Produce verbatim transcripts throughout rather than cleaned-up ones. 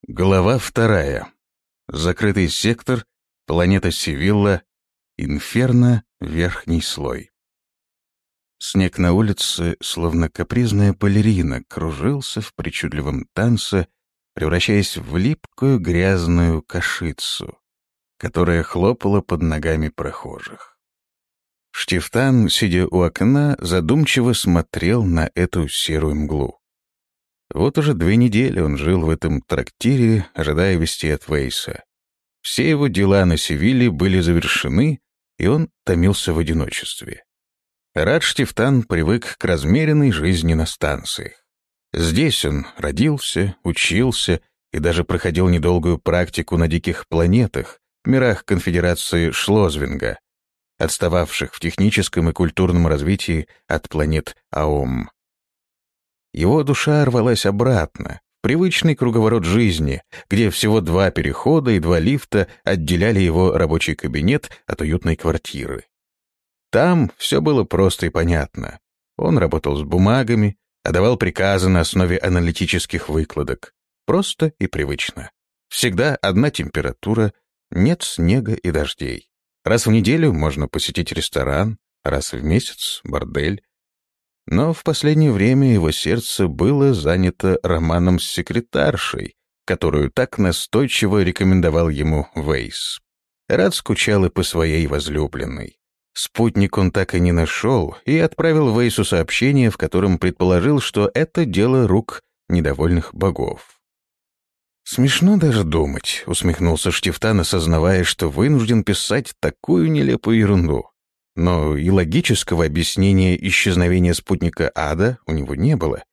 Глава вторая. Закрытый сектор, планета Севилла, Инферно, верхний слой. Снег на улице, словно капризная балерина, кружился в причудливом танце, превращаясь в липкую грязную кашицу, которая хлопала под ногами прохожих. Штифтан, сидя у окна, задумчиво смотрел на эту серую мглу. Вот уже две недели он жил в этом трактире, ожидая вести от Вейса. Все его дела на Севилле были завершены, и он томился в одиночестве. Рад Штифтан привык к размеренной жизни на станциях. Здесь он родился, учился и даже проходил недолгую практику на диких планетах, мирах конфедерации Шлозвинга, отстававших в техническом и культурном развитии от планет Аом. Его душа рвалась обратно, в привычный круговорот жизни, где всего два перехода и два лифта отделяли его рабочий кабинет от уютной квартиры. Там все было просто и понятно. Он работал с бумагами, отдавал приказы на основе аналитических выкладок. Просто и привычно. Всегда одна температура, нет снега и дождей. Раз в неделю можно посетить ресторан, раз в месяц — бордель. Но в последнее время его сердце было занято романом с секретаршей, которую так настойчиво рекомендовал ему Вейс. Рад скучал и по своей возлюбленной. Спутник он так и не нашел и отправил Вейсу сообщение, в котором предположил, что это дело рук недовольных богов. «Смешно даже думать», — усмехнулся Штифтан, осознавая, что вынужден писать такую нелепую ерунду. Но и логического объяснения исчезновения спутника ада у него не было.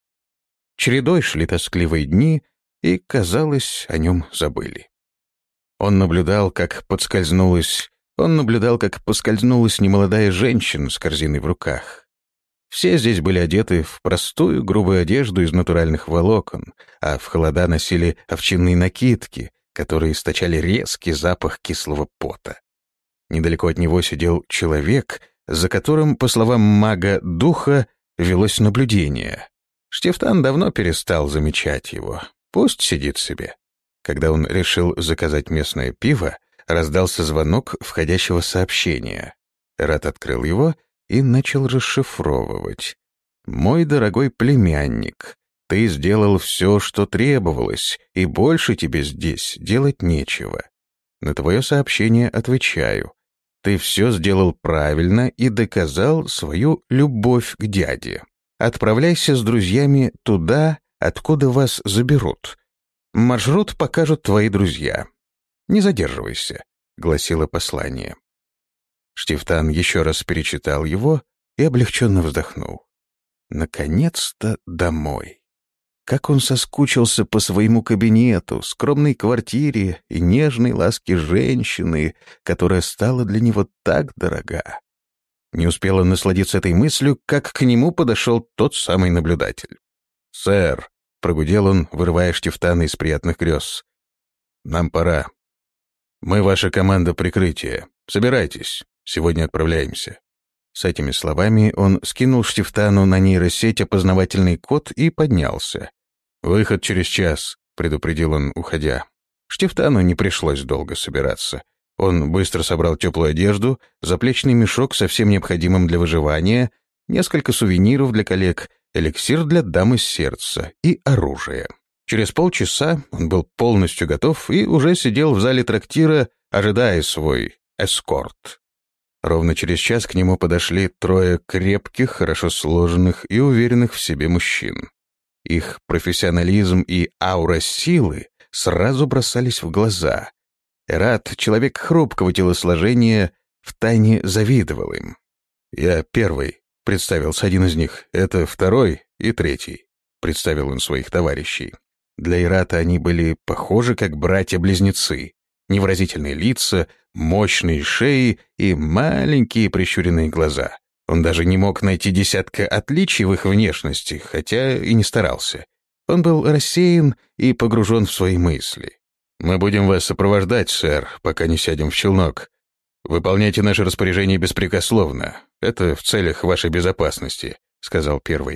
Чередой шли тоскливые дни, и, казалось, о нем забыли. Он наблюдал, как подскользнулась, он наблюдал, как поскользнулась немолодая женщина с корзиной в руках. Все здесь были одеты в простую грубую одежду из натуральных волокон, а в холода носили овчинные накидки, которые источали резкий запах кислого пота. Недалеко от него сидел человек, за которым, по словам мага-духа, велось наблюдение. Штифтан давно перестал замечать его. Пусть сидит себе. Когда он решил заказать местное пиво, раздался звонок входящего сообщения. Рад открыл его и начал расшифровывать. «Мой дорогой племянник, ты сделал все, что требовалось, и больше тебе здесь делать нечего. На твое сообщение отвечаю. Ты все сделал правильно и доказал свою любовь к дяде. Отправляйся с друзьями туда, откуда вас заберут. Маршрут покажут твои друзья. Не задерживайся», — гласило послание. Штифтан еще раз перечитал его и облегченно вздохнул. Наконец-то домой. Как он соскучился по своему кабинету, скромной квартире и нежной ласке женщины, которая стала для него так дорога. Не успел он насладиться этой мыслью, как к нему подошел тот самый наблюдатель. «Сэр», — прогудел он, вырывая Штифтана из приятных грез, — «нам пора. Мы ваша команда прикрытия. Собирайтесь, сегодня отправляемся». С этими словами он скинул Штифтану на нейросеть опознавательный код и поднялся. «Выход через час», — предупредил он, уходя. Штифтану не пришлось долго собираться. Он быстро собрал теплую одежду, заплечный мешок со всем необходимым для выживания, несколько сувениров для коллег, эликсир для дамы сердца и оружие. Через полчаса он был полностью готов и уже сидел в зале трактира, ожидая свой эскорт. Ровно через час к нему подошли трое крепких, хорошо сложенных и уверенных в себе мужчин. Их профессионализм и аура силы сразу бросались в глаза. Рад, человек хрупкого телосложения, втайне завидовал им. «Я первый», — представился один из них. «Это второй и третий», — представил он своих товарищей. Для Ирата они были похожи как братья-близнецы. Невыразительные лица, мощные шеи и маленькие прищуренные глаза. Он даже не мог найти десятка отличий в их внешности, хотя и не старался. Он был рассеян и погружен в свои мысли. «Мы будем вас сопровождать, сэр, пока не сядем в челнок. Выполняйте наши распоряжения беспрекословно. Это в целях вашей безопасности», — сказал первый.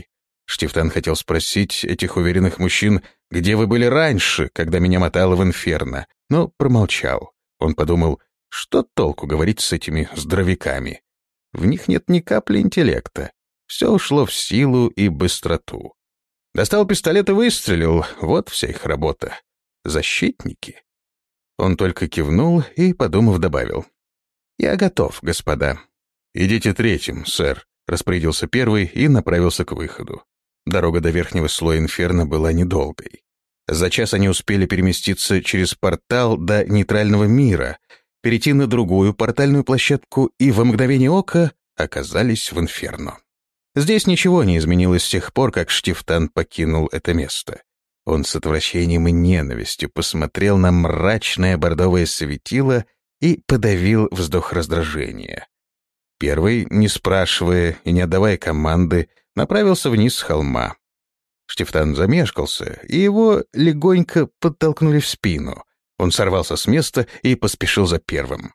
Штифтан хотел спросить этих уверенных мужчин, где вы были раньше, когда меня мотало в инферно, но промолчал. Он подумал, что толку говорить с этими здоровяками. В них нет ни капли интеллекта. Все ушло в силу и быстроту. Достал пистолет и выстрелил. Вот вся их работа. Защитники. Он только кивнул и, подумав, добавил. «Я готов, господа». «Идите третьим, сэр», — распорядился первый и направился к выходу. Дорога до верхнего слоя инферно была недолгой. За час они успели переместиться через портал до нейтрального мира, перейти на другую портальную площадку и во мгновение ока оказались в инферно. Здесь ничего не изменилось с тех пор, как Штифтан покинул это место. Он с отвращением и ненавистью посмотрел на мрачное бордовое светило и подавил вздох раздражения. Первый, не спрашивая и не отдавая команды, направился вниз с холма. Штифтан замешкался, и его легонько подтолкнули в спину. Он сорвался с места и поспешил за первым.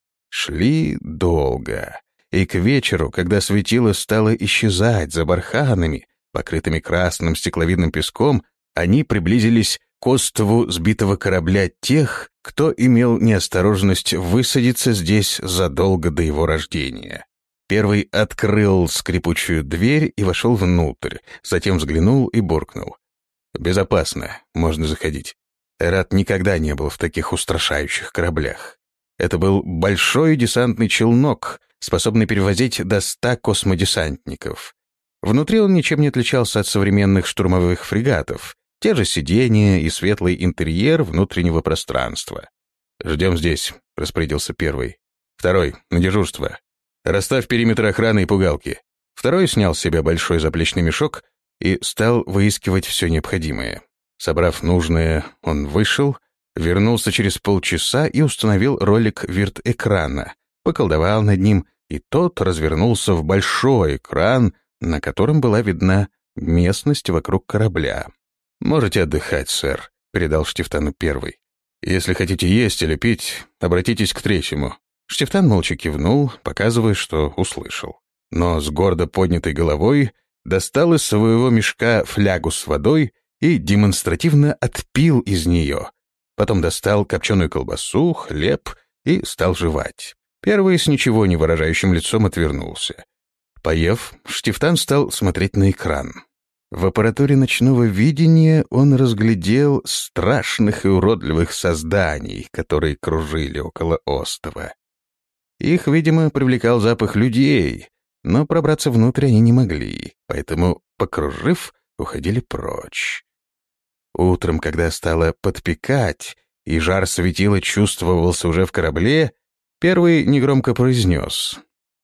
Шли долго, и к вечеру, когда светило стало исчезать за барханами, покрытыми красным стекловидным песком, они приблизились к острову сбитого корабля тех, кто имел неосторожность высадиться здесь задолго до его рождения. Первый открыл скрипучую дверь и вошел внутрь, затем взглянул и буркнул. «Безопасно, можно заходить». Эрат никогда не был в таких устрашающих кораблях. Это был большой десантный челнок, способный перевозить до ста космодесантников. Внутри он ничем не отличался от современных штурмовых фрегатов, те же сиденья и светлый интерьер внутреннего пространства. «Ждем здесь», — распорядился первый. «Второй, на дежурство. Расставь периметр охраны и пугалки». Второй снял с себя большой заплечный мешок и стал выискивать все необходимое. Собрав нужное, он вышел, вернулся через полчаса и установил ролик вирт-экрана, поколдовал над ним, и тот развернулся в большой экран, на котором была видна местность вокруг корабля. «Можете отдыхать, сэр», — передал Штифтану первый. «Если хотите есть или пить, обратитесь к третьему». Штифтан молча кивнул, показывая, что услышал. Но с гордо поднятой головой достал из своего мешка флягу с водой и демонстративно отпил из нее. Потом достал копченую колбасу, хлеб и стал жевать. Первый с ничего не выражающим лицом отвернулся. Поев, Штифтан стал смотреть на экран. В аппаратуре ночного видения он разглядел страшных и уродливых созданий, которые кружили около остова. Их, видимо, привлекал запах людей, но пробраться внутрь они не могли, поэтому, покружив, уходили прочь. Утром, когда стало подпекать, и жар светила чувствовался уже в корабле, первый негромко произнес.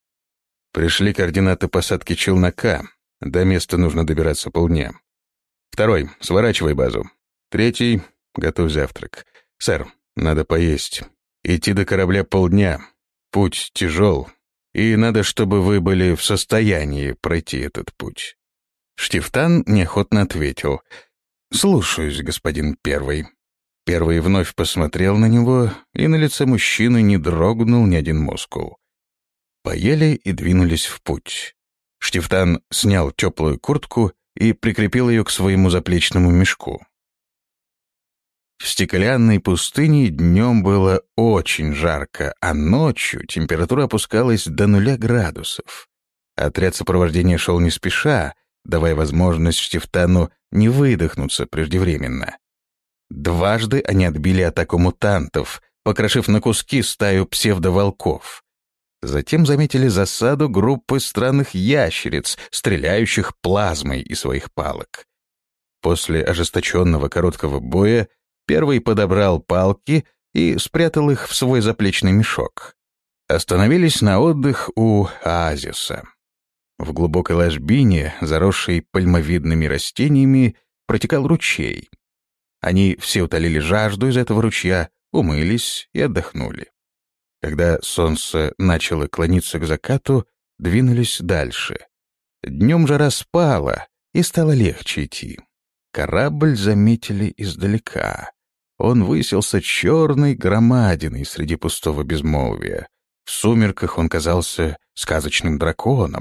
«Пришли координаты посадки челнока. До места нужно добираться полдня. Второй, сворачивай базу. Третий, готовь завтрак. Сэр, надо поесть. Идти до корабля полдня. Путь тяжел, и надо, чтобы вы были в состоянии пройти этот путь». Штифтан неохотно ответил. «Слушаюсь, господин первый». Первый вновь посмотрел на него, и на лице мужчины не дрогнул ни один мускул. Поели и двинулись в путь. Штифтан снял теплую куртку и прикрепил ее к своему заплечному мешку. В стеклянной пустыне днем было очень жарко, а ночью температура опускалась до нуля градусов. Отряд сопровождения шел не спеша, давая возможность Штифтану не выдохнуться преждевременно. Дважды они отбили атаку мутантов, покрошив на куски стаю псевдоволков. Затем заметили засаду группы странных ящериц, стреляющих плазмой из своих палок. После ожесточенного короткого боя первый подобрал палки и спрятал их в свой заплечный мешок. Остановились на отдых у оазиса. В глубокой ложбине, заросшей пальмовидными растениями, протекал ручей. Они все утолили жажду из этого ручья, умылись и отдохнули. Когда солнце начало клониться к закату, двинулись дальше. Днем жара спала, и стало легче идти. Корабль заметили издалека. Он высился черной громадиной среди пустого безмолвия. В сумерках он казался сказочным драконом,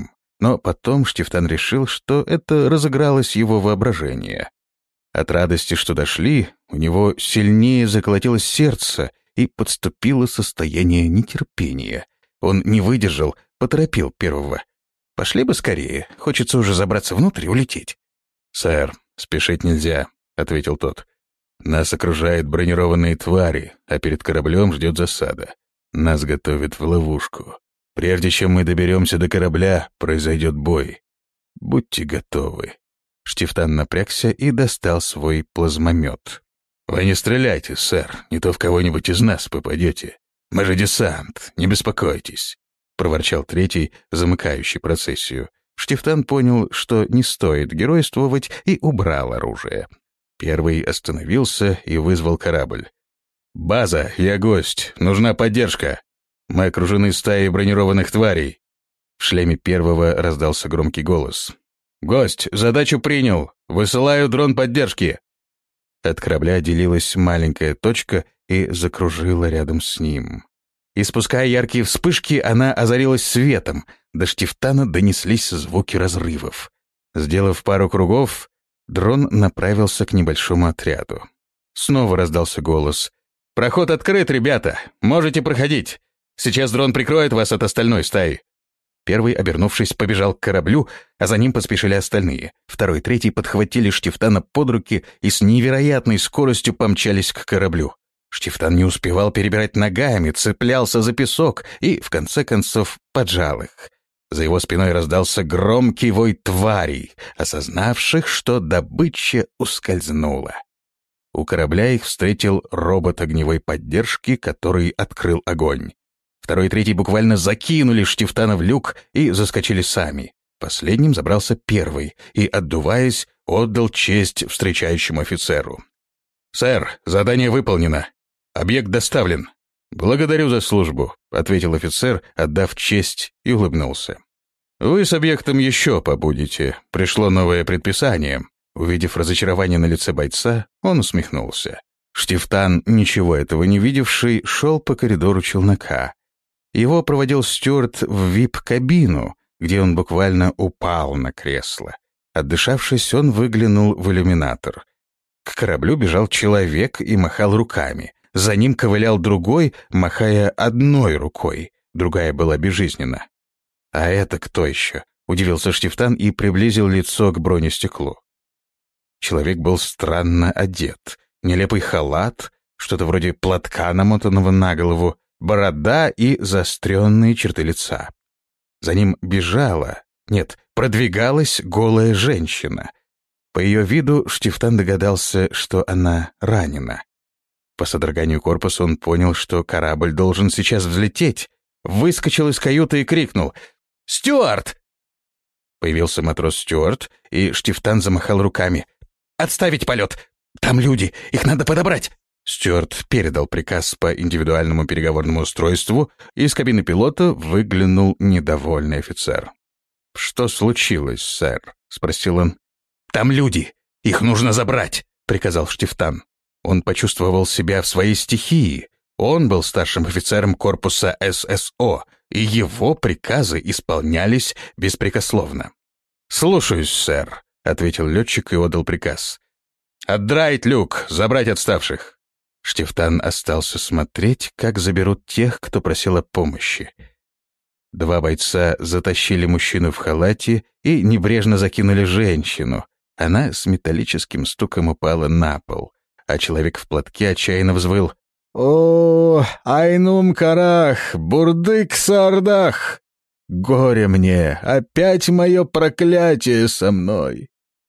но потом Штифтан решил, что это разыгралось его воображение. От радости, что дошли, у него сильнее заколотилось сердце и подступило состояние нетерпения. Он не выдержал, поторопил первого. «Пошли бы скорее, хочется уже забраться внутрь и улететь». «Сэр, спешить нельзя», — ответил тот. «Нас окружают бронированные твари, а перед кораблем ждет засада. Нас готовят в ловушку. Прежде чем мы доберемся до корабля, произойдет бой. Будьте готовы». Штифтан напрягся и достал свой плазмомет. «Вы не стреляйте, сэр, не то в кого-нибудь из нас попадете. Мы же десант, не беспокойтесь», — проворчал третий, замыкающий процессию. Штифтан понял, что не стоит геройствовать, и убрал оружие. Первый остановился и вызвал корабль. «База, я гость, нужна поддержка. Мы окружены стаей бронированных тварей». В шлеме первого раздался громкий голос. «Гость, задачу принял. Высылаю дрон поддержки». От корабля отделилась маленькая точка и закружила рядом с ним. Испуская яркие вспышки, она озарилась светом. До Штифтана донеслись звуки разрывов. Сделав пару кругов, дрон направился к небольшому отряду. Снова раздался голос. «Проход открыт, ребята! Можете проходить! Сейчас дрон прикроет вас от остальной стаи!» Первый, обернувшись, побежал к кораблю, а за ним поспешили остальные. Второй и третий подхватили Штифтана под руки и с невероятной скоростью помчались к кораблю. Штифтан не успевал перебирать ногами, цеплялся за песок и, в конце концов, поджал их. За его спиной раздался громкий вой тварей, осознавших, что добыча ускользнула. У корабля их встретил робот огневой поддержки, который открыл огонь. Второй и третий буквально закинули Штифтана в люк и заскочили сами. Последним забрался первый и, отдуваясь, отдал честь встречающему офицеру. «Сэр, задание выполнено. Объект доставлен». «Благодарю за службу», — ответил офицер, отдав честь, и улыбнулся. «Вы с объектом еще побудете. Пришло новое предписание». Увидев разочарование на лице бойца, он усмехнулся. Штифтан, ничего этого не видевший, шел по коридору челнока. Его проводил стюард в вип-кабину, где он буквально упал на кресло. Отдышавшись, он выглянул в иллюминатор. К кораблю бежал человек и махал руками. За ним ковылял другой, махая одной рукой. Другая была безжизненна. «А это кто еще?» — удивился Штифтан и приблизил лицо к бронестеклу. Человек был странно одет. Нелепый халат, что-то вроде платка, намотанного на голову, борода и заостренные черты лица. За ним бежала, нет, продвигалась голая женщина. По ее виду Штифтан догадался, что она ранена. По содроганию корпуса он понял, что корабль должен сейчас взлететь. Выскочил из каюты и крикнул: «Стюарт!» Появился матрос Стюарт, и Штифтан замахал руками. «Отставить полет! Там люди, их надо подобрать!» Стюарт передал приказ по индивидуальному переговорному устройству, и из кабины пилота выглянул недовольный офицер. «Что случилось, сэр?» — спросил он. «Там люди, их нужно забрать!» — приказал Штифтан. Он почувствовал себя в своей стихии. Он был старшим офицером корпуса эс эс о, и его приказы исполнялись беспрекословно. «Слушаюсь, сэр», — ответил летчик и отдал приказ. «Отдраить люк, забрать отставших». Штифтан остался смотреть, как заберут тех, кто просил о помощи. Два бойца затащили мужчину в халате и небрежно закинули женщину. Она с металлическим стуком упала на пол, а человек в платке отчаянно взвыл: «О, айнум карах, бурдык сардах! Горе мне, опять мое проклятие со мной!»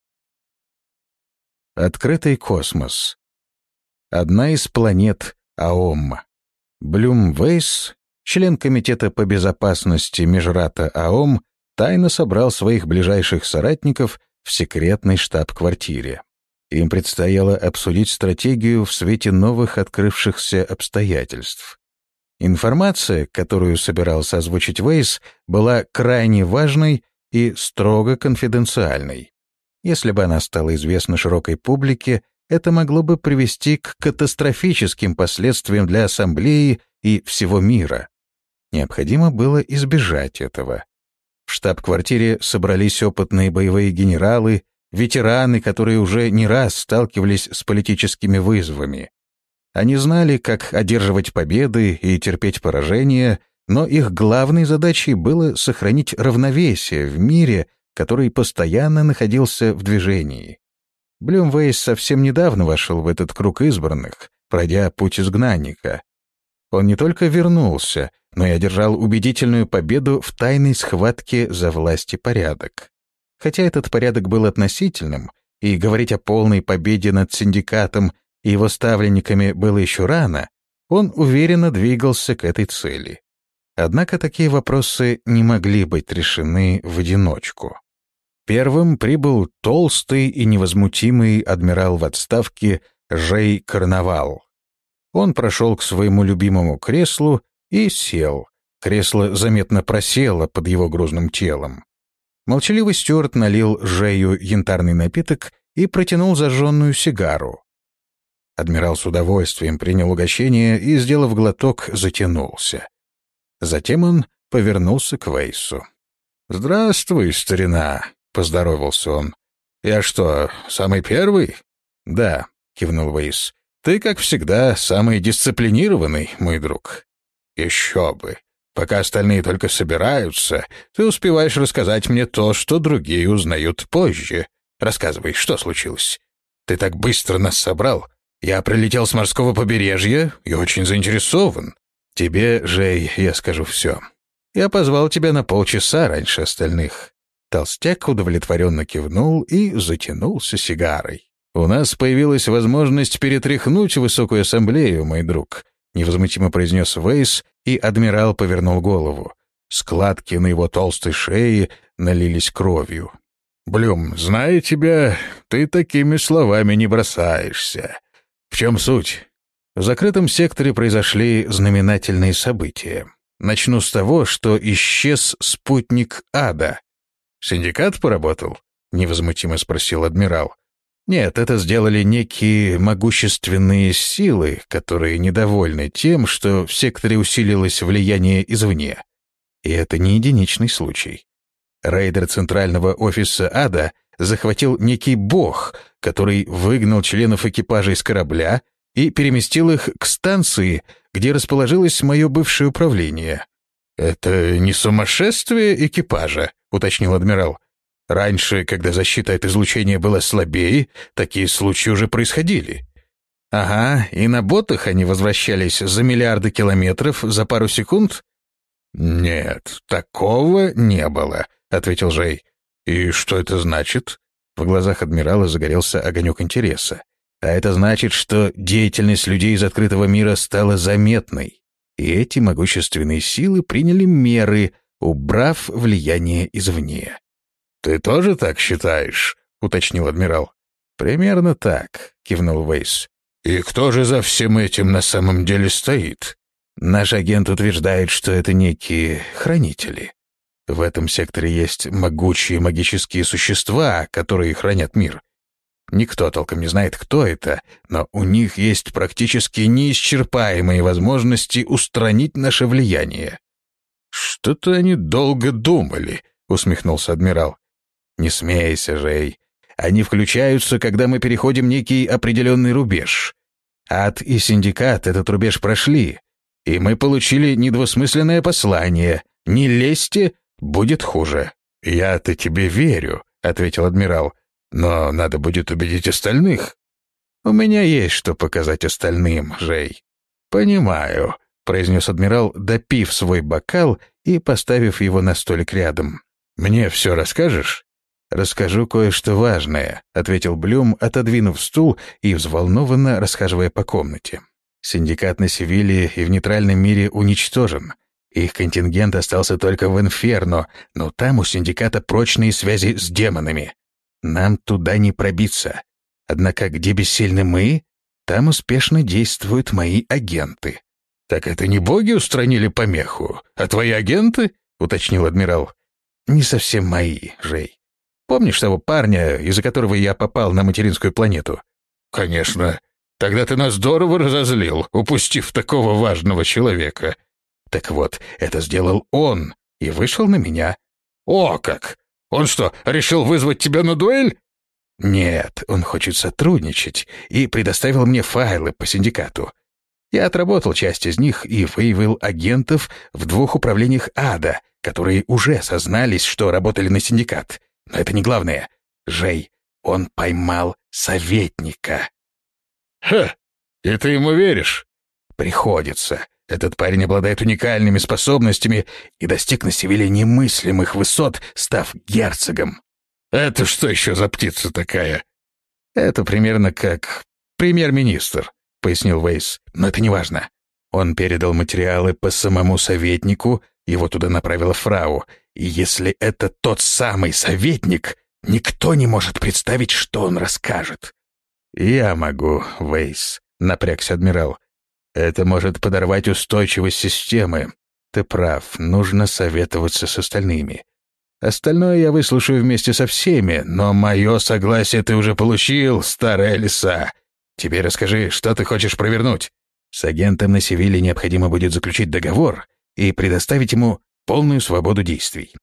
Открытый космос. Одна из планет АОМ. Блюм Вейс, член Комитета по безопасности Межрата АОМ, тайно собрал своих ближайших соратников в секретной штаб-квартире. Им предстояло обсудить стратегию в свете новых открывшихся обстоятельств. Информация, которую собирался озвучить Вейс, была крайне важной и строго конфиденциальной. Если бы она стала известна широкой публике, это могло бы привести к катастрофическим последствиям для Ассамблеи и всего мира. Необходимо было избежать этого. В В штаб-квартире собрались опытные боевые генералы, ветераны, которые уже не раз сталкивались с политическими вызовами. Они знали, как одерживать победы и терпеть поражения, но их главной задачей было сохранить равновесие в мире, который постоянно находился в движении. Блюмвейс совсем недавно вошел в этот круг избранных, пройдя путь изгнанника. Он не только вернулся, но и одержал убедительную победу в тайной схватке за власть и порядок. Хотя этот порядок был относительным, и говорить о полной победе над синдикатом и его ставленниками было еще рано, он уверенно двигался к этой цели. Однако такие вопросы не могли быть решены в одиночку. Первым прибыл толстый и невозмутимый адмирал в отставке Жей Карнавал. Он прошел к своему любимому креслу и сел. Кресло заметно просело под его грузным телом. Молчаливый стюарт налил Жею янтарный напиток и протянул зажженную сигару. Адмирал с удовольствием принял угощение и, сделав глоток, затянулся. Затем он повернулся к Вейсу. «Здравствуй, старина», — поздоровался он. «Я что, самый первый?» «Да», — кивнул Вейс. «Ты, как всегда, самый дисциплинированный, мой друг». «Еще бы. Пока остальные только собираются, ты успеваешь рассказать мне то, что другие узнают позже. Рассказывай, что случилось? Ты так быстро нас собрал. Я прилетел с морского побережья и очень заинтересован. Тебе, Жей, я скажу все. Я позвал тебя на полчаса раньше остальных». Толстяк удовлетворенно кивнул и затянулся сигарой. «У нас появилась возможность перетряхнуть высокую ассамблею, мой друг», — невозмутимо произнес Вейс, и адмирал повернул голову. Складки на его толстой шее налились кровью. «Блюм, зная тебя, ты такими словами не бросаешься. В чем суть?» В закрытом секторе произошли знаменательные события. Начну с того, что исчез спутник ада. «Синдикат поработал?» — невозмутимо спросил адмирал. «Нет, это сделали некие могущественные силы, которые недовольны тем, что в секторе усилилось влияние извне. И это не единичный случай. Рейдер центрального офиса ада захватил некий бог, который выгнал членов экипажа из корабля и переместил их к станции, где расположилось мое бывшее управление». «Это не сумасшествие экипажа?» — уточнил адмирал. «Раньше, когда защита от излучения была слабее, такие случаи уже происходили». «Ага, и на ботах они возвращались за миллиарды километров за пару секунд?» «Нет, такого не было», — ответил Жей. «И что это значит?» В глазах адмирала загорелся огонек интереса. «А это значит, что деятельность людей из открытого мира стала заметной, и эти могущественные силы приняли меры, убрав влияние извне». «Ты тоже так считаешь?» — уточнил адмирал. «Примерно так», — кивнул Вейс. «И кто же за всем этим на самом деле стоит?» «Наш агент утверждает, что это некие хранители. В этом секторе есть могучие магические существа, которые хранят мир. Никто толком не знает, кто это, но у них есть практически неисчерпаемые возможности устранить наше влияние». «Что-то они долго думали», — усмехнулся адмирал. «Не смейся, Жей. Они включаются, когда мы переходим некий определенный рубеж. Ад и синдикат этот рубеж прошли, и мы получили недвусмысленное послание: не лезьте, будет хуже». «Я-то тебе верю», — ответил адмирал, «но надо будет убедить остальных». «У меня есть что показать остальным, Жей». «Понимаю», — произнес адмирал, допив свой бокал и поставив его на столик рядом. «Мне все расскажешь?» «Расскажу кое-что важное», — ответил Блюм, отодвинув стул и взволнованно расхаживая по комнате. «Синдикат на Севиле и в нейтральном мире уничтожен. Их контингент остался только в Инферно, но там у синдиката прочные связи с демонами. Нам туда не пробиться. Однако где бессильны мы, там успешно действуют мои агенты». «Так это не боги устранили помеху, а твои агенты?» — уточнил адмирал. «Не совсем мои, Жей. Помнишь того парня, из-за которого я попал на материнскую планету?» «Конечно. Тогда ты нас здорово разозлил, упустив такого важного человека». «Так вот, это сделал он и вышел на меня. «О как! Он что, решил вызвать тебя на дуэль?» «Нет, он хочет сотрудничать и предоставил мне файлы по синдикату. Я отработал часть из них и выявил агентов в двух управлениях ада, которые уже сознались, что работали на синдикат. Но это не главное. Жей, он поймал советника». «Ха! И ты ему веришь?» «Приходится. Этот парень обладает уникальными способностями и достиг на Севиле немыслимых высот, став герцогом». «Это что еще за птица такая?» «Это примерно как премьер-министр», — пояснил Вейс. «Но это не важно. Он передал материалы по самому советнику, его туда направила фрау. И если это тот самый советник, никто не может представить, что он расскажет». «Я могу, Вейс», — напрягся адмирал. «Это может подорвать устойчивость системы. Ты прав, нужно советоваться с остальными. Остальное я выслушаю вместе со всеми, но мое согласие ты уже получил, старая лиса. Теперь расскажи, что ты хочешь провернуть?» «С агентом на Севиле необходимо будет заключить договор и предоставить ему полную свободу действий.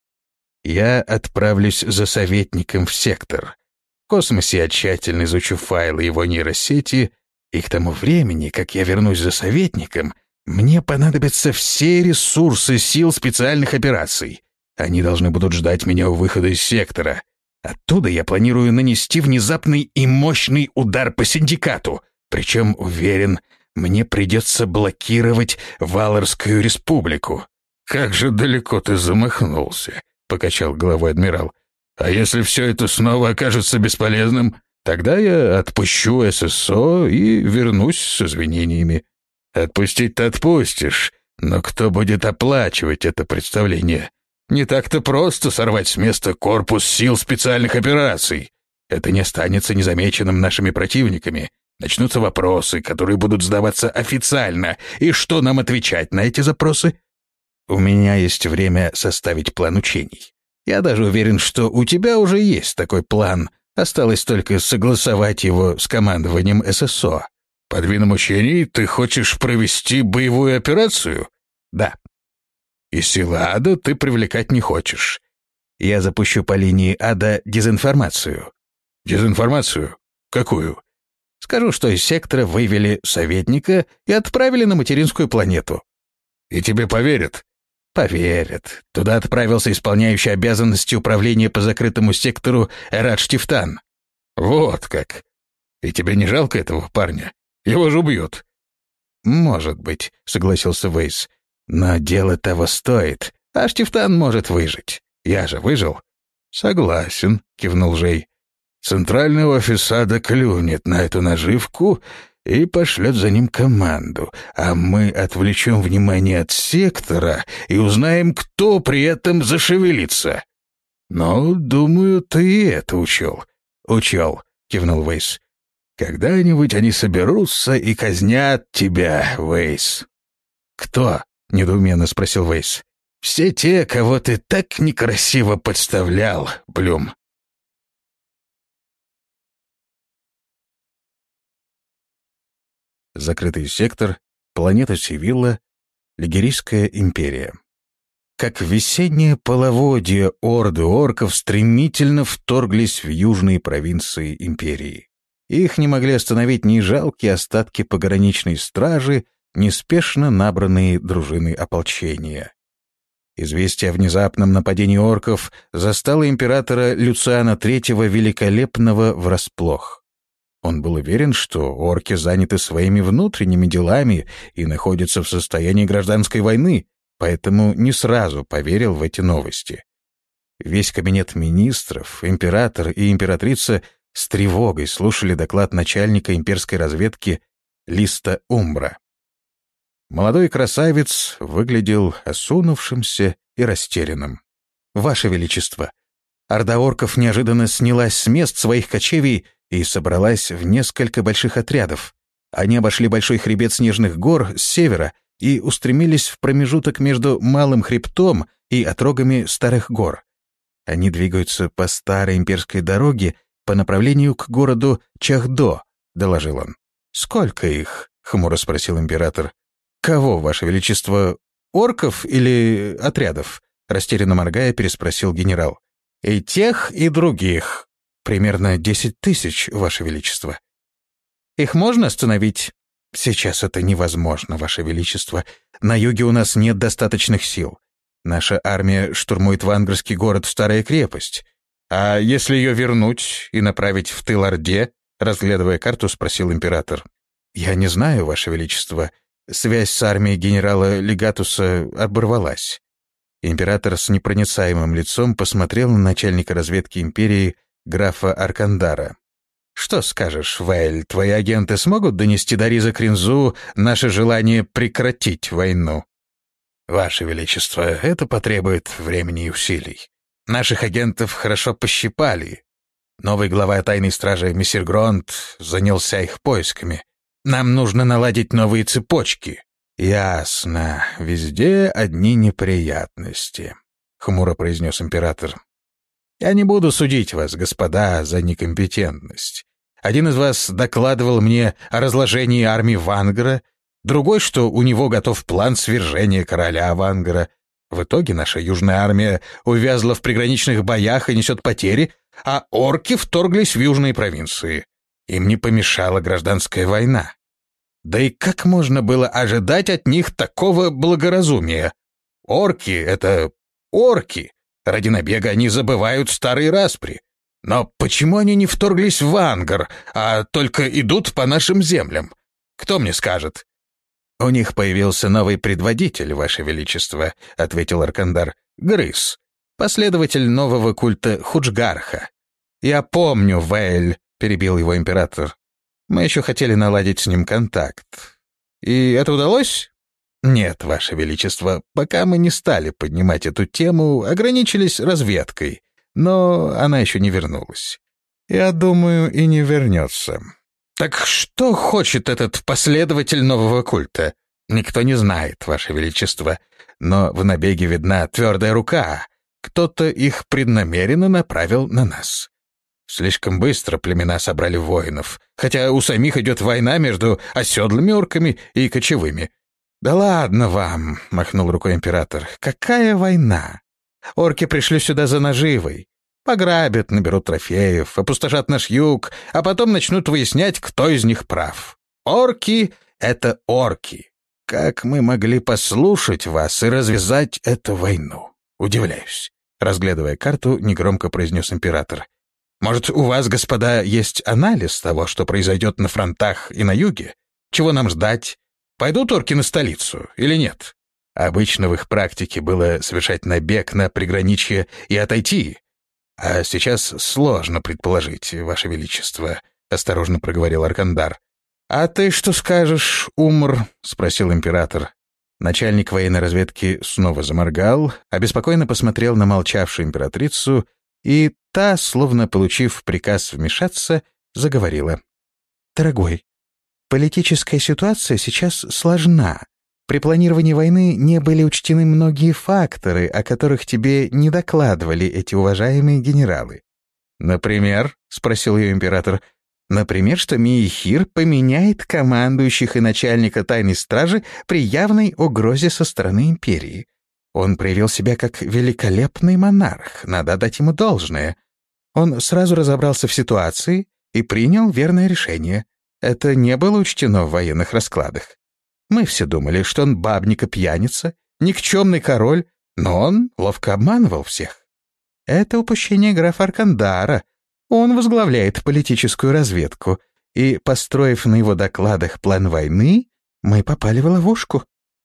Я отправлюсь за советником в сектор. В космосе я тщательно изучу файлы его нейросети, и к тому времени, как я вернусь за советником, мне понадобятся все ресурсы сил специальных операций. Они должны будут ждать меня у выхода из сектора. Оттуда я планирую нанести внезапный и мощный удар по синдикату, причем, уверен, мне придется блокировать Валарскую республику». «Как же далеко ты замахнулся», — покачал головой адмирал. «А если все это снова окажется бесполезным, тогда я отпущу ССО и вернусь с извинениями». «Отпустить-то отпустишь, но кто будет оплачивать это представление? Не так-то просто сорвать с места корпус сил специальных операций. Это не останется незамеченным нашими противниками. Начнутся вопросы, которые будут задаваться официально. И что нам отвечать на эти запросы?» «У меня есть время составить план учений. Я даже уверен, что у тебя уже есть такой план. Осталось только согласовать его с командованием ССО». «Под видом учений ты хочешь провести боевую операцию?» «Да». «И силы ада ты привлекать не хочешь?» «Я запущу по линии ада дезинформацию». «Дезинформацию? Какую?» «Скажу, что из сектора вывели советника и отправили на материнскую планету». «И тебе поверят?» «Поверят. Туда отправился исполняющий обязанности управления по закрытому сектору Эрадж Тифтан». «Вот как! И тебе не жалко этого парня? Его же убьют». «Может быть», — согласился Вейс. «Но дело того стоит. Аж Тифтан может выжить. Я же выжил». «Согласен», — кивнул Жей. «Центральный офис ада клюнет на эту наживку и пошлет за ним команду, а мы отвлечем внимание от сектора и узнаем, кто при этом зашевелится». «Но, думаю, ты и это учел». «Учел», — кивнул Вейс. «Когда-нибудь они соберутся и казнят тебя, Вейс». «Кто?» — недоуменно спросил Вейс. «Все те, кого ты так некрасиво подставлял, Блюм». Закрытый сектор, планета Севилла, Лигерийская империя. Как весеннее половодье, орды орков стремительно вторглись в южные провинции империи. Их не могли остановить ни жалкие остатки пограничной стражи, ни спешно набранные дружины ополчения. Известие о внезапном нападении орков застало императора Люциана Третьего Великолепного врасплох. Он был уверен, что орки заняты своими внутренними делами и находятся в состоянии гражданской войны, поэтому не сразу поверил в эти новости. Весь кабинет министров, император и императрица с тревогой слушали доклад начальника имперской разведки Листа Умбра. Молодой красавец выглядел осунувшимся и растерянным. «Ваше Величество, орда орков неожиданно снялась с мест своих кочевий и собралась в несколько больших отрядов. Они обошли большой хребет снежных гор с севера и устремились в промежуток между Малым хребтом и отрогами Старых гор. Они двигаются по старой имперской дороге по направлению к городу Чахдо», — доложил он. «Сколько их?» — хмуро спросил император. «Кого, Ваше Величество, орков или отрядов?» растерянно моргая, переспросил генерал. «И тех, и других. Примерно десять тысяч, Ваше Величество». «Их можно остановить?» «Сейчас это невозможно, Ваше Величество. На юге у нас нет достаточных сил. Наша армия штурмует вангарский город Старая крепость. А если ее вернуть и направить в тыл Орде?» Разглядывая карту, спросил император. «Я не знаю, Ваше Величество. Связь с армией генерала Легатуса оборвалась». Император с непроницаемым лицом посмотрел на начальника разведки империи графа Аркандара. «Что скажешь, Ваэль, твои агенты смогут донести до Риза Кринзу наше желание прекратить войну?» «Ваше Величество, это потребует времени и усилий. Наших агентов хорошо пощипали. Новый глава тайной стражи мессир Гронт занялся их поисками. Нам нужно наладить новые цепочки». «Ясно. Везде одни неприятности», — хмуро произнес император. «Я не буду судить вас, господа, за некомпетентность. Один из вас докладывал мне о разложении армии Вангара, другой, что у него готов план свержения короля Вангара. В итоге наша южная армия увязла в приграничных боях и несет потери, а орки вторглись в южные провинции. Им не помешала гражданская война. Да и как можно было ожидать от них такого благоразумия? Орки — это орки. Ради набега они забывают старые распри. Но почему они не вторглись в Вангар, а только идут по нашим землям? Кто мне скажет?» «У них появился новый предводитель, Ваше Величество», — ответил Аркандар. «Грыз, последователь нового культа Худжгарха». «Я помню, Ваэль», — перебил его император. «Мы еще хотели наладить с ним контакт. И это удалось?» «Нет, Ваше Величество, пока мы не стали поднимать эту тему, ограничились разведкой, но она еще не вернулась. Я думаю, и не вернется». «Так что хочет этот последователь нового культа?» «Никто не знает, Ваше Величество, но в набеге видна твердая рука. Кто-то их преднамеренно направил на нас. Слишком быстро племена собрали воинов, хотя у самих идет война между оседлыми орками и кочевыми». «Да ладно вам», — махнул рукой император, — «какая война? Орки пришли сюда за наживой. Пограбят, наберут трофеев, опустошат наш юг, а потом начнут выяснять, кто из них прав. Орки — это орки. Как мы могли послушать вас и развязать эту войну? Удивляюсь», — разглядывая карту, негромко произнес император. «Может, у вас, господа, есть анализ того, что произойдет на фронтах и на юге? Чего нам ждать? Пойдут орки на столицу или нет?» Обычно в их практике было совершать набег на приграничье и отойти. «А сейчас сложно предположить, Ваше Величество», — осторожно проговорил Аркандар. «А ты что скажешь, Умр?» — спросил император. Начальник военной разведки снова заморгал, обеспокоенно посмотрел на молчавшую императрицу, и та, словно получив приказ вмешаться, заговорила. «Дорогой, политическая ситуация сейчас сложна. При планировании войны не были учтены многие факторы, о которых тебе не докладывали эти уважаемые генералы». «Например?» — спросил ее император. «Например, что Миехир поменяет командующих и начальника тайной стражи при явной угрозе со стороны империи. Он проявил себя как великолепный монарх, надо дать ему должное. Он сразу разобрался в ситуации и принял верное решение. Это не было учтено в военных раскладах. Мы все думали, что он бабник и пьяница, никчемный король, но он ловко обманывал всех. Это упущение графа Аркандара. Он возглавляет политическую разведку, и, построив на его докладах план войны, мы попали в ловушку».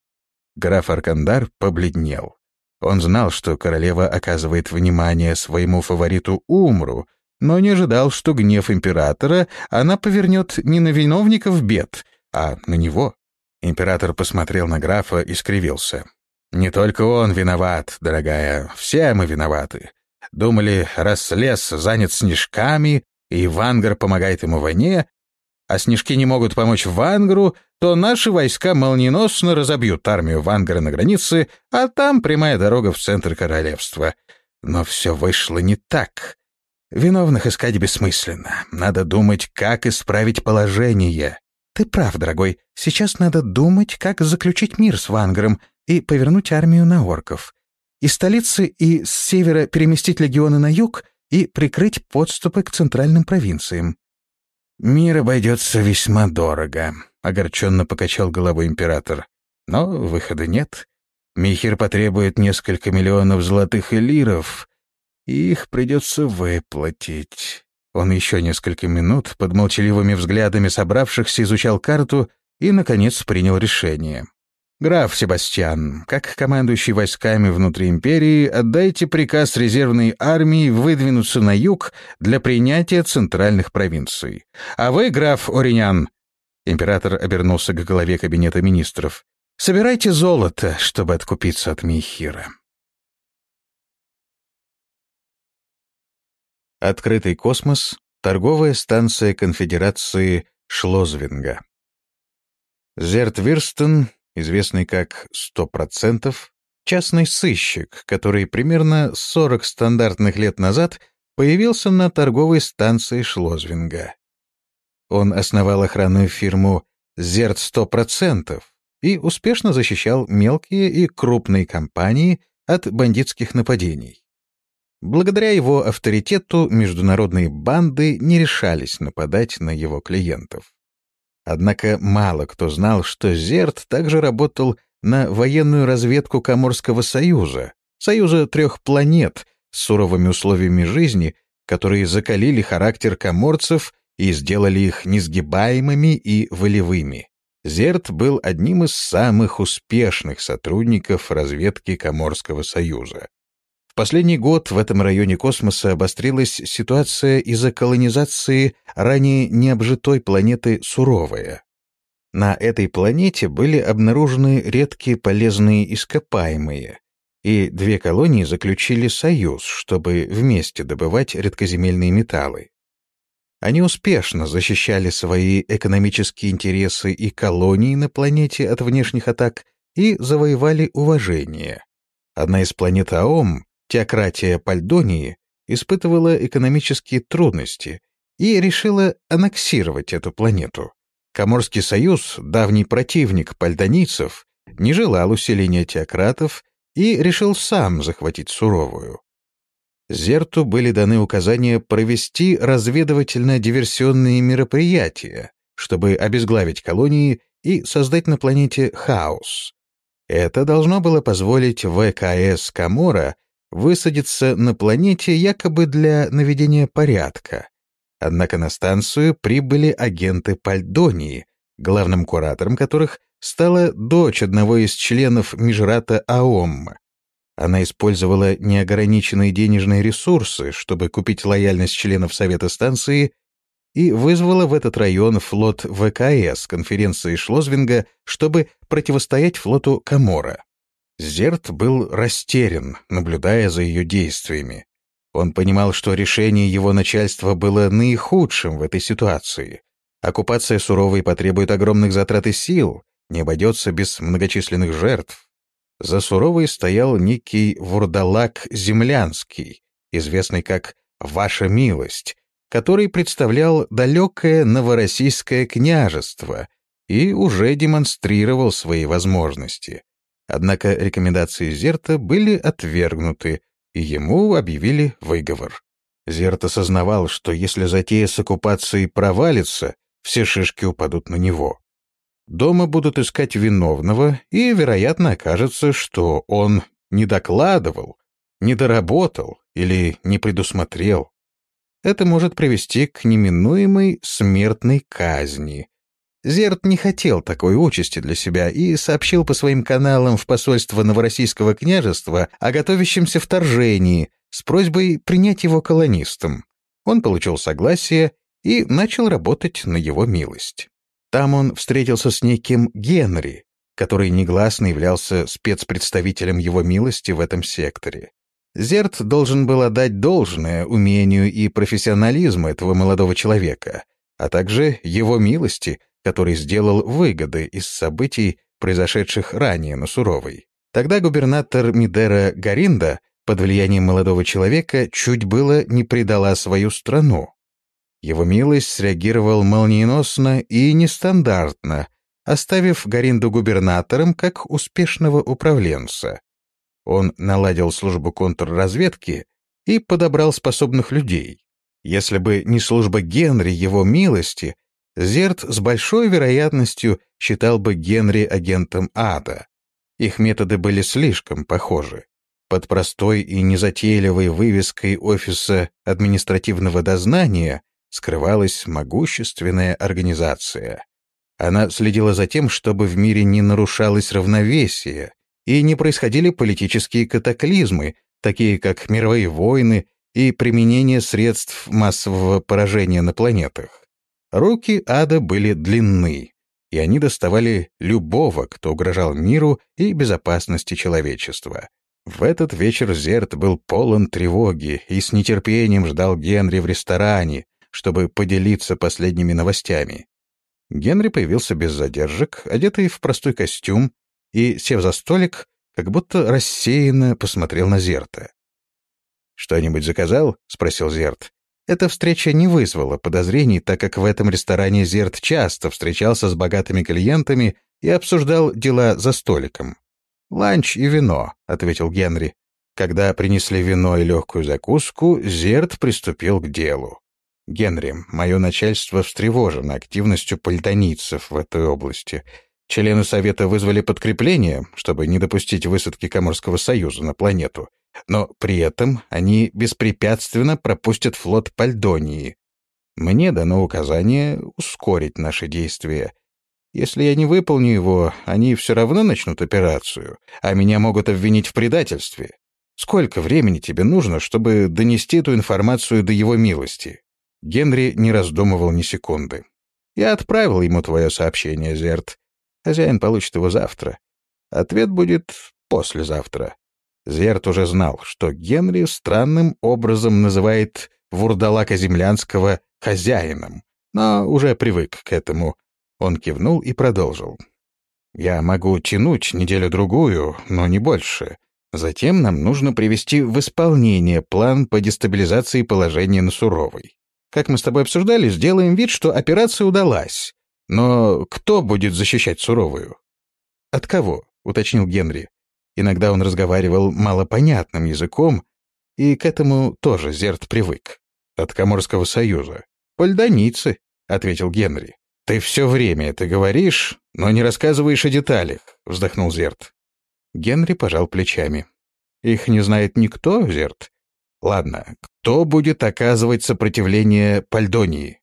Граф Аркандар побледнел. Он знал, что королева оказывает внимание своему фавориту Умру, но не ожидал, что гнев императора она повернет не на виновников бед, а на него. Император посмотрел на графа и скривился. «Не только он виноват, дорогая, все мы виноваты. Думали, раз лес занят снежками, и Вангар помогает ему в войне, а снежки не могут помочь Вангару, то наши войска молниеносно разобьют армию Вангара на границе, а там прямая дорога в центр королевства. Но все вышло не так. Виновных искать бессмысленно. Надо думать, как исправить положение. Ты прав, дорогой. Сейчас надо думать, как заключить мир с Вангаром и повернуть армию на орков. из столицы и с севера переместить легионы на юг и прикрыть подступы к центральным провинциям. «Мир обойдется весьма дорого», — огорченно покачал головой император. «Но выхода нет. Михир потребует несколько миллионов золотых элиров, и их придется выплатить». Он еще несколько минут под молчаливыми взглядами собравшихся изучал карту и, наконец, принял решение. «Граф Себастьян, как командующий войсками внутри империи, отдайте приказ резервной армии выдвинуться на юг для принятия центральных провинций. А вы, граф Оринян...» Император обернулся к главе кабинета министров. «Собирайте золото, чтобы откупиться от Михира». Открытый космос. Торговая станция конфедерации Шлозвинга. Зерт Вирстен, известный как «сто процентов», частный сыщик, который примерно сорок стандартных лет назад появился на торговой станции Шлозвинга. Он основал охранную фирму «Зерт сто процентов» и успешно защищал мелкие и крупные компании от бандитских нападений. Благодаря его авторитету международные банды не решались нападать на его клиентов. Однако мало кто знал, что Зерт также работал на военную разведку Коморского союза, союза трех планет с суровыми условиями жизни, которые закалили характер коморцев и сделали их несгибаемыми и волевыми. Зерт был одним из самых успешных сотрудников разведки Коморского союза. В последний год в этом районе космоса обострилась ситуация из-за колонизации ранее необжитой планеты Суровая. На этой планете были обнаружены редкие полезные ископаемые, и две колонии заключили союз, чтобы вместе добывать редкоземельные металлы. Они успешно защищали свои экономические интересы и колонии на планете от внешних атак и завоевали уважение. Одна из планет Аом, теократия Пальдонии, испытывала экономические трудности и решила аннексировать эту планету. Коморский союз, давний противник пальдонийцев, не желал усиления теократов и решил сам захватить Суровую. Зерту были даны указания провести разведывательно-диверсионные мероприятия, чтобы обезглавить колонии и создать на планете хаос. Это должно было позволить ВКС Комора высадиться на планете якобы для наведения порядка. Однако на станцию прибыли агенты Пальдонии, главным куратором которых стала дочь одного из членов Межрата Аом. Она использовала неограниченные денежные ресурсы, чтобы купить лояльность членов Совета станции, и вызвала в этот район флот ВКС конференции Шлозвинга, чтобы противостоять флоту Комора. Зерт был растерян, наблюдая за ее действиями. Он понимал, что решение его начальства было наихудшим в этой ситуации. Оккупация Суровой потребует огромных затрат и сил, не обойдется без многочисленных жертв. За Суровой стоял некий вурдалак Землянский, известный как «Ваша милость», который представлял далекое Новороссийское княжество и уже демонстрировал свои возможности. Однако рекомендации Зерта были отвергнуты, и ему объявили выговор. Зерт осознавал, что если затея с оккупацией провалится, все шишки упадут на него. Дома будут искать виновного, и, вероятно, окажется, что он не докладывал, не доработал или не предусмотрел. Это может привести к неминуемой смертной казни. Зерт не хотел такой участи для себя и сообщил по своим каналам в посольство Новороссийского княжества о готовящемся вторжении с просьбой принять его колонистом. Он получил согласие и начал работать на его милость. Там он встретился с неким Генри, который негласно являлся спецпредставителем его милости в этом секторе. Зерт должен был отдать должное умению и профессионализму этого молодого человека, а также его милости, который сделал выгоды из событий, произошедших ранее на Суровой. Тогда губернатор Мидера Гаринда под влиянием молодого человека чуть было не предала свою страну. Его милость среагировал молниеносно и нестандартно, оставив Гаринду губернатором как успешного управленца. Он наладил службу контрразведки и подобрал способных людей. Если бы не служба Генри его милости, Зерт с большой вероятностью считал бы Генри агентом ада. Их методы были слишком похожи. Под простой и незатейливой вывеской офиса административного дознания скрывалась могущественная организация. Она следила за тем, чтобы в мире не нарушалось равновесие и не происходили политические катаклизмы, такие как мировые войны и применение средств массового поражения на планетах. Руки ада были длинны, и они доставали любого, кто угрожал миру и безопасности человечества. В этот вечер Зерт был полон тревоги и с нетерпением ждал Генри в ресторане, чтобы поделиться последними новостями. Генри появился без задержек, одетый в простой костюм, и, сев за столик, как будто рассеянно посмотрел на Зерта. «Что-нибудь заказал?» — спросил Зерт. Эта встреча не вызвала подозрений, так как в этом ресторане Зерт часто встречался с богатыми клиентами и обсуждал дела за столиком. «Ланч и вино», — ответил Генри. Когда принесли вино и легкую закуску, Зерт приступил к делу. «Генри, мое начальство встревожено активностью пальтонийцев в этой области. Члены Совета вызвали подкрепление, чтобы не допустить высадки Коморского союза на планету. Но при этом они беспрепятственно пропустят флот Пальдонии. Мне дано указание ускорить наши действия. Если я не выполню его, они все равно начнут операцию, а меня могут обвинить в предательстве. Сколько времени тебе нужно, чтобы донести эту информацию до его милости?» Генри не раздумывал ни секунды. «Я отправил ему твое сообщение, Зерт. Хозяин получит его завтра. Ответ будет послезавтра». Зерт уже знал, что Генри странным образом называет вурдалака землянского хозяином, но уже привык к этому. Он кивнул и продолжил. «Я могу тянуть неделю-другую, но не больше. Затем нам нужно привести в исполнение план по дестабилизации положения на Суровой. Как мы с тобой обсуждали, сделаем вид, что операция удалась. Но кто будет защищать Суровую?» «От кого?» — уточнил Генри. Иногда он разговаривал малопонятным языком, и к этому тоже Зерт привык. «От Коморского союза». «Пальдонийцы», — ответил Генри. «Ты все время это говоришь, но не рассказываешь о деталях», — вздохнул Зерт. Генри пожал плечами. «Их не знает никто, Зерт. Ладно, кто будет оказывать сопротивление Пальдонии?»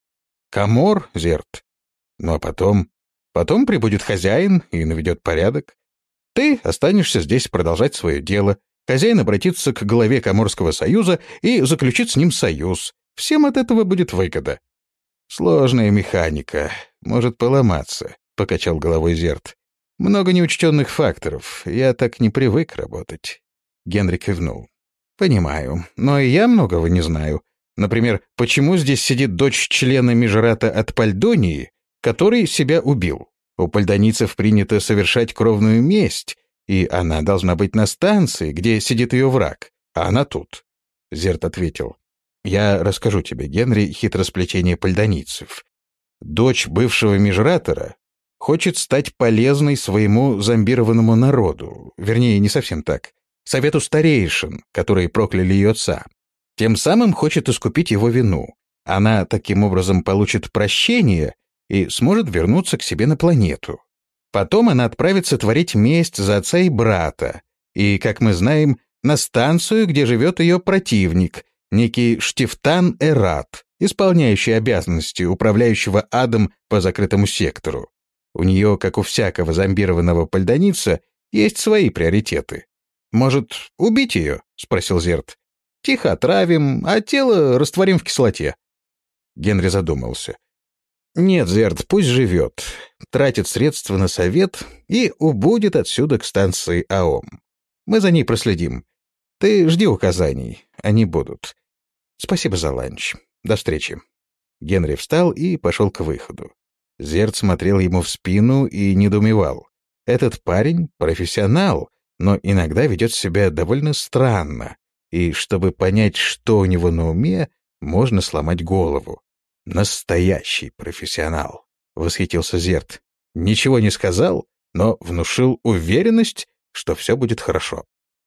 «Комор, Зерт. Ну а потом... Потом прибудет хозяин и наведет порядок. Ты останешься здесь продолжать свое дело. Хозяин обратится к главе Коморского союза и заключит с ним союз. Всем от этого будет выгода». «Сложная механика. Может поломаться», — покачал головой Зерт. «Много неучтенных факторов. Я так не привык работать». Генри кивнул. «Понимаю. Но и я многого не знаю. Например, почему здесь сидит дочь члена Межрата от Пальдонии, который себя убил? У пальдонийцев принято совершать кровную месть, и она должна быть на станции, где сидит ее враг, а она тут». Зерт ответил. «Я расскажу тебе, Генри, хитросплетение пальдонийцев. Дочь бывшего межратора хочет стать полезной своему зомбированному народу, вернее, не совсем так, совету старейшин, которые прокляли ее отца. Тем самым хочет искупить его вину. Она таким образом получит прощение и сможет вернуться к себе на планету. Потом она отправится творить месть за отца и брата, и, как мы знаем, на станцию, где живет ее противник, некий Штифтан Эрат, исполняющий обязанности управляющего адом по закрытому сектору. У нее, как у всякого зомбированного пальдонийца, есть свои приоритеты. «Может, убить ее?» — спросил Зерт. «Тихо отравим, а тело растворим в кислоте». Генри задумался. «Нет, Зерт, пусть живет, тратит средства на совет и убудет отсюда к станции АОМ. Мы за ней проследим. Ты жди указаний, они будут. Спасибо за ланч. До встречи». Генри встал и пошел к выходу. Зерт смотрел ему в спину и недоумевал. Этот парень — профессионал, но иногда ведет себя довольно странно, и чтобы понять, что у него на уме, можно сломать голову. «Настоящий профессионал», — восхитился Зерт. Ничего не сказал, но внушил уверенность, что все будет хорошо.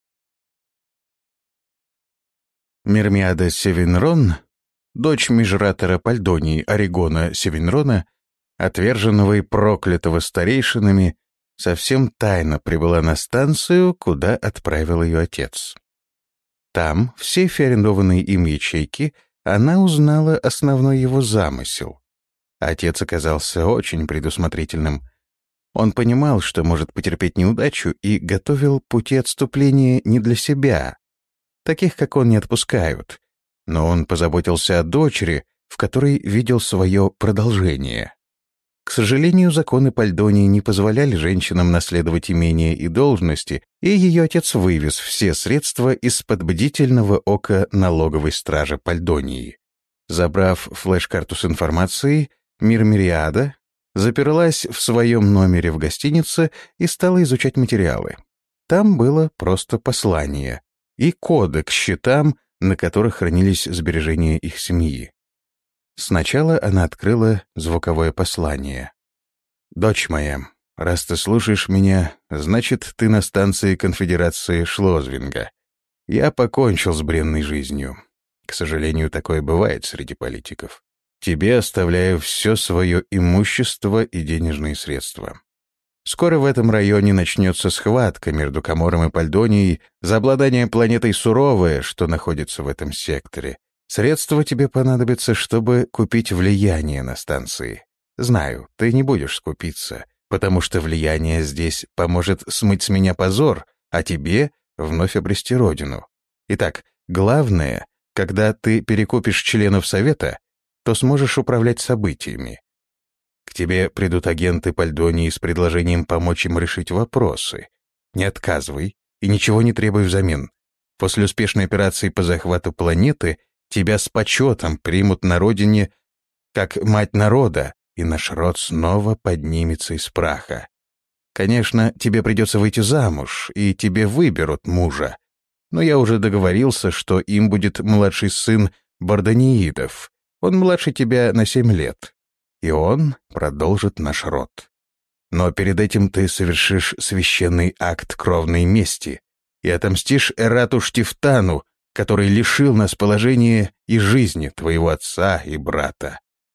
Мирмиада Севинрон, дочь межратора Пальдонии Орегона Севинрона, отверженного и проклятого старейшинами, совсем тайно прибыла на станцию, куда отправил ее отец. Там, в сейфе арендованной им ячейки, она узнала основной его замысел. Отец оказался очень предусмотрительным. Он понимал, что может потерпеть неудачу, и готовил пути отступления не для себя. Таких, как он, не отпускают. Но он позаботился о дочери, в которой видел свое продолжение. К сожалению, законы Пальдонии не позволяли женщинам наследовать имения и должности, и ее отец вывез все средства из-под бдительного ока налоговой стражи Пальдонии. Забрав флеш-карту с информацией, Мирмириада заперлась в своем номере в гостинице и стала изучать материалы. Там было просто послание и коды к счетам, на которых хранились сбережения их семьи. Сначала она открыла звуковое послание. «Дочь моя, раз ты слушаешь меня, значит, ты на станции конфедерации Шлозвинга. Я покончил с бренной жизнью. К сожалению, такое бывает среди политиков. Тебе оставляю все свое имущество и денежные средства. Скоро в этом районе начнется схватка между Камором и Пальдонией за обладание планетой Суровая, что находится в этом секторе. Средства тебе понадобятся, чтобы купить влияние на станции. Знаю, ты не будешь скупиться, потому что влияние здесь поможет смыть с меня позор, а тебе вновь обрести родину. Итак, главное, когда ты перекупишь членов Совета, то сможешь управлять событиями. К тебе придут агенты Пальдонии с предложением помочь им решить вопросы. Не отказывай и ничего не требуй взамен. После успешной операции по захвату планеты тебя с почетом примут на родине как мать народа, и наш род снова поднимется из праха. Конечно, тебе придется выйти замуж, и тебе выберут мужа. Но я уже договорился, что им будет младший сын Барданиидов. Он младше тебя на семь лет. И он продолжит наш род. Но перед этим ты совершишь священный акт кровной мести и отомстишь Эрату Штифтану, который лишил нас положения и жизни твоего отца и брата.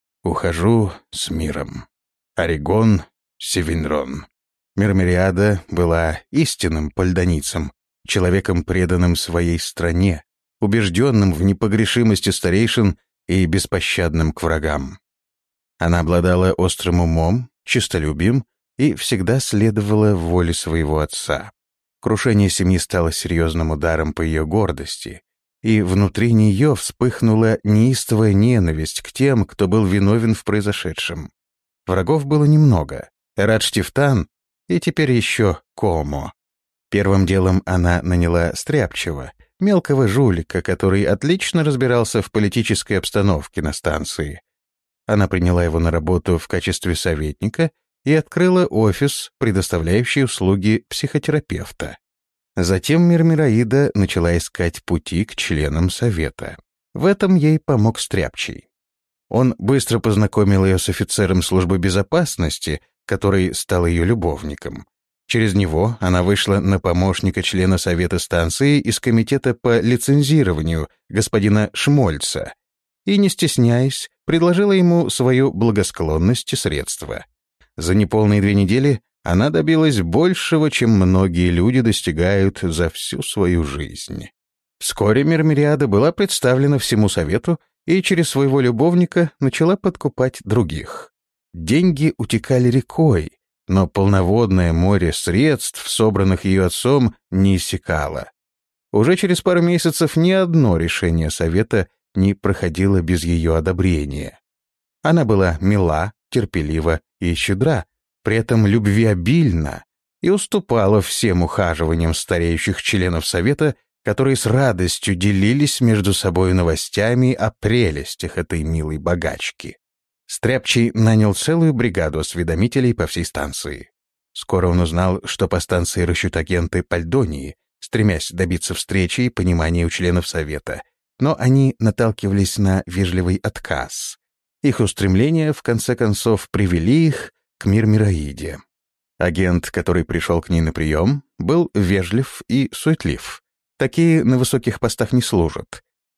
Ухожу с миром. Орегон Севинрон». Мирмириада была истинным пальдоницем, человеком, преданным своей стране, убежденным в непогрешимости старейшин и беспощадным к врагам. Она обладала острым умом, честолюбием и всегда следовала воле своего отца. Крушение семьи стало серьезным ударом по ее гордости, и внутри нее вспыхнула неистовая ненависть к тем, кто был виновен в произошедшем. Врагов было немного — Эрат Штифтан и теперь еще Комо. Первым делом она наняла стряпчего, мелкого жулика, который отлично разбирался в политической обстановке на станции. Она приняла его на работу в качестве советника и открыла офис, предоставляющий услуги психотерапевта. Затем Мирмираида начала искать пути к членам совета. В этом ей помог стряпчий. Он быстро познакомил ее с офицером службы безопасности, который стал ее любовником. Через него она вышла на помощника члена совета станции из комитета по лицензированию, господина Шмольца, и, не стесняясь, предложила ему свою благосклонность и средства. За неполные две недели она добилась большего, чем многие люди достигают за всю свою жизнь. Вскоре Мирмириада была представлена всему совету и через своего любовника начала подкупать других. Деньги утекали рекой, но полноводное море средств, собранных ее отцом, не иссякало. Уже через пару месяцев ни одно решение совета не проходило без ее одобрения. Она была мила, терпелива и щедра, при этом любвеобильна, и уступала всем ухаживаниям стареющих членов совета, которые с радостью делились между собой новостями о прелестях этой милой богачки. Стряпчий нанял целую бригаду осведомителей по всей станции. Скоро он узнал, что по станции рыщут агенты Пальдонии, стремясь добиться встречи и понимания у членов совета, но они наталкивались на вежливый отказ. Их устремления, в конце концов, привели их к Мирмираиде. Агент, который пришел к ней на прием, был вежлив и суетлив. Такие на высоких постах не служат.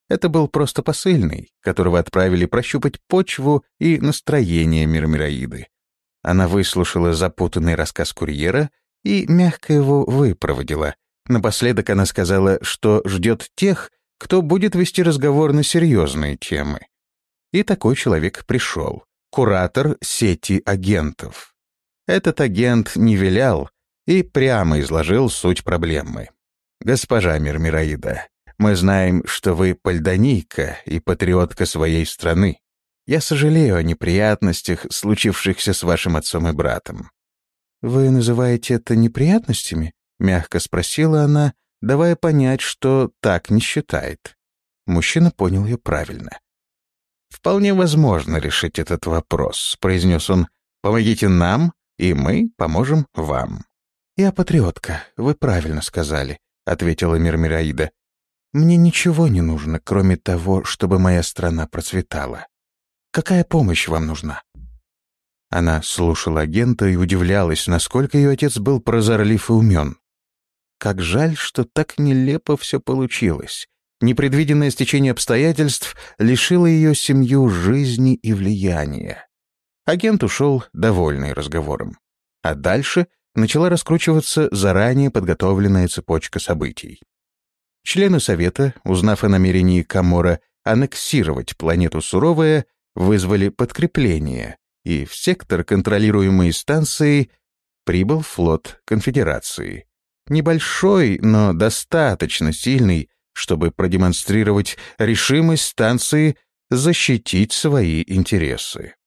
Это был просто посыльный, которого отправили прощупать почву и настроение Мирмираиды. Она выслушала запутанный рассказ курьера и мягко его выпроводила. Напоследок она сказала, что ждет тех, кто будет вести разговор на серьезные темы. И такой человек пришел. Куратор сети агентов. Этот агент не вилял и прямо изложил суть проблемы. «Госпожа Мирмираида, мы знаем, что вы пальдонийка и патриотка своей страны. Я сожалею о неприятностях, случившихся с вашим отцом и братом». «Вы называете это неприятностями?» — мягко спросила она, давая понять, что так не считает. Мужчина понял ее правильно. «Вполне возможно решить этот вопрос», — произнес он. «Помогите нам, и мы поможем вам». «Я патриотка, вы правильно сказали», — ответила Мирмираида. «Мне ничего не нужно, кроме того, чтобы моя страна процветала. Какая помощь вам нужна?» Она слушала агента и удивлялась, насколько ее отец был прозорлив и умен. Как жаль, что так нелепо все получилось. Непредвиденное стечение обстоятельств лишило ее семью жизни и влияния. Агент ушел, довольный разговором. А дальше начала раскручиваться заранее подготовленная цепочка событий. Члены Совета, узнав о намерении Камора аннексировать планету Суровая, вызвали подкрепление, и в сектор, контролируемый станцией, прибыл флот Конфедерации. Небольшой, но достаточно сильный, чтобы продемонстрировать решимость станции защитить свои интересы.